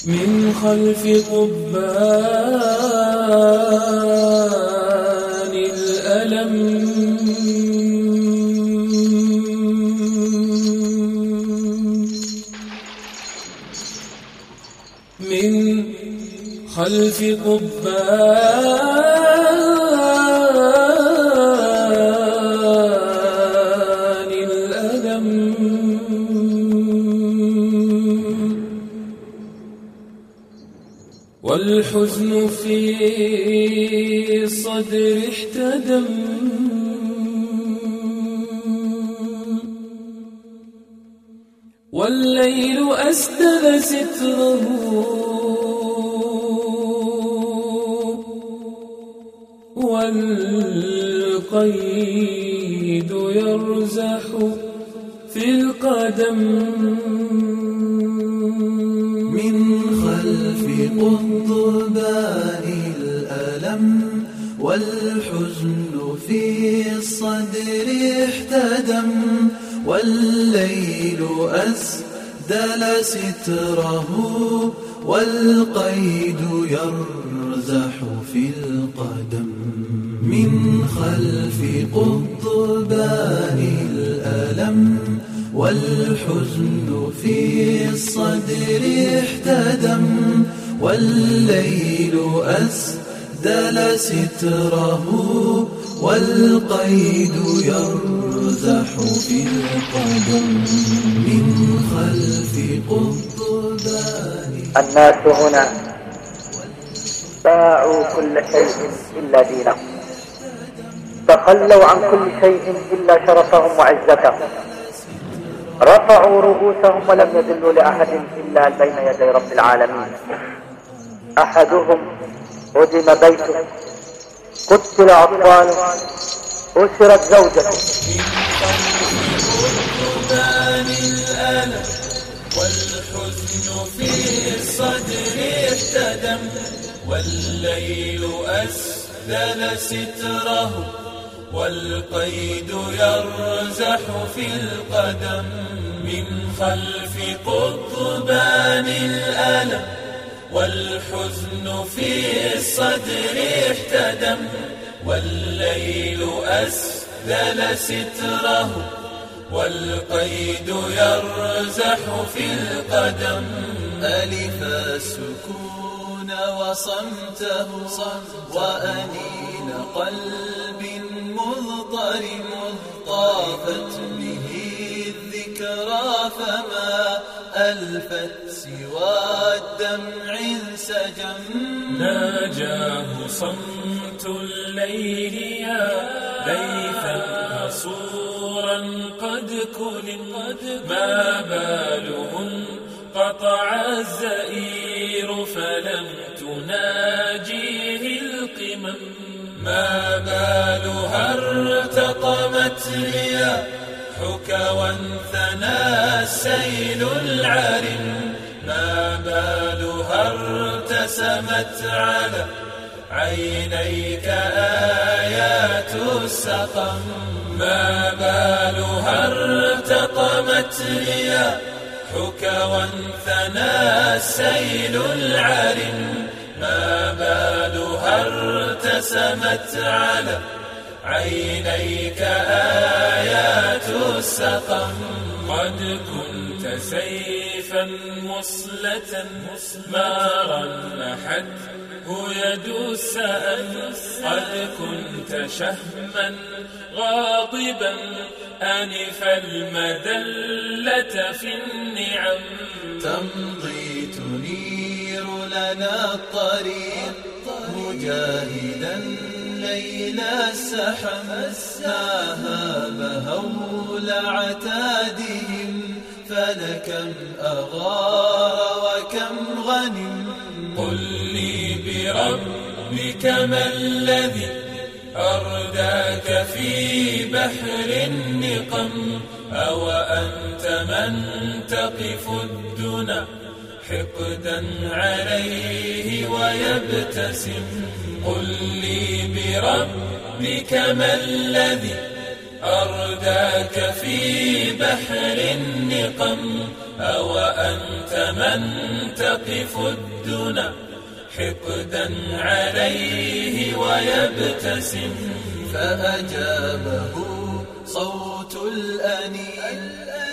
من خلف قبان الألم من خلف قبان الألم والحزن في الصدر احتدم والليل أسدل ستره والقيد يرزح في القدم من خلف قضبان الألم والحزن في الصدر احتدم والليل أسدل ستره والقيد يرزح في القدم من خلف قضبان الألم والحزن في الصدر احتدم والليل أسدل ستره والقيد يرزح في القدم من خلف قضبان. الناس هنا باعوا كل شيء إلا دينهم، تخلوا عن كل شيء إلا شرفهم وعزتهم، رفعوا رؤوسهم ولم يذلوا لأحد إلا بين يدي رب العالمين. أحدهم هدم بيته، قتل أطفاله، أسرت زوجته. والحزن في الصدر احتدم والليل أسدل ستره والقيد يرزح في القدم من خلف قضبان الألم والحزن في الصدر احتدم والليل أسدل ستره والقيد يرزح في القدم. ألف السكون وصمته وأنين قلب مضطرم طافت به الذكرى فما ألفت سوى الدمع انسجم. ناجاه صمت الليل يا ليثا حصورا قد كلم ما باله انقطع الزئير فلم تناجيه القمم. ما بالها ارتطمت رياحك وانثنى السيل العرم. ما بالها ارتسمت على عينيك آيات السقم. ما بالها ارتطمت رياحك وانثنى السيل العرم. ما بالها ارتسمت على عينيك آيات السقم. قد كنت سيفا مصلة ما رنحته يد السأل. قد كنت شهما غاضبا أنف المذلة في النعم. تمضي تنير لنا الطريق مجاهدا ليل السحم. ناهاب هول عتادهم فلكم أغار وكم غنم. قل لي بربك ما الذي أرداك في بحر النقم. أو أنت من تقف الدنا حقدا عليه ويبتسم. قل لي بربك ما الذي أرداك في بحر النقم. أو أنت من تقف الدنا حقدا عليه ويبتسم؟ فأجابه صوت الأنين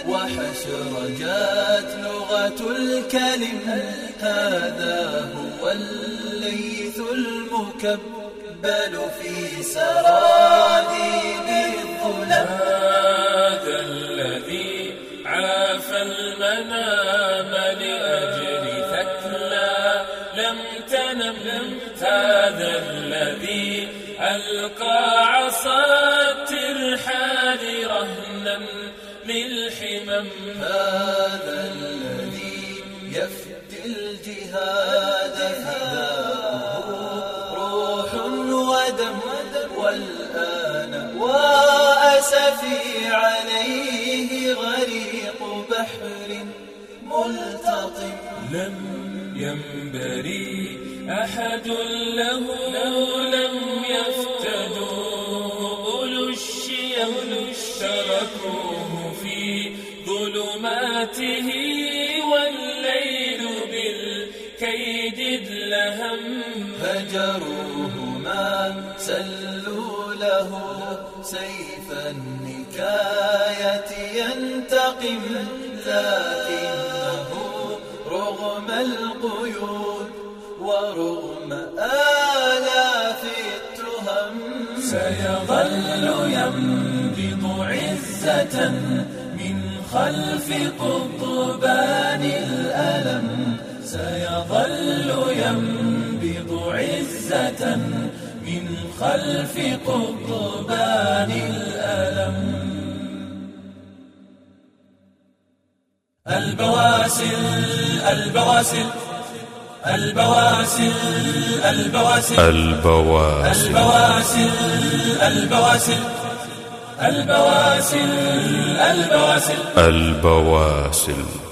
وحشرجات لغة الكلم. هذا هو الليث المكبل في سراديب الظلم. هذا الذي عافى المنام لأجل ثكلى لم تنم. هذا الذي ألقى عصا الترحال رهنا للحمم. هذا الذي يفدي الجهاد فداه روح ودم. والآن وأسفي عليه غريق بحر ملتطم. لم ينبري أحد له لم يفتدوا أولو الشيم تركوه في ظلماته والليل بالكيد ادلهم. هجروه ما سلوا له سيف النكاية ينتقم. لكنه رغم القيود ورغم آلاف التهم سيظل ينبض عزة من خلف قضبان الألم. سيظل ينبض عزة من خلف قضبان الألم. البواسل البواسل البواسل البواسل البواسل البواسل البواسل البواسل البواسل.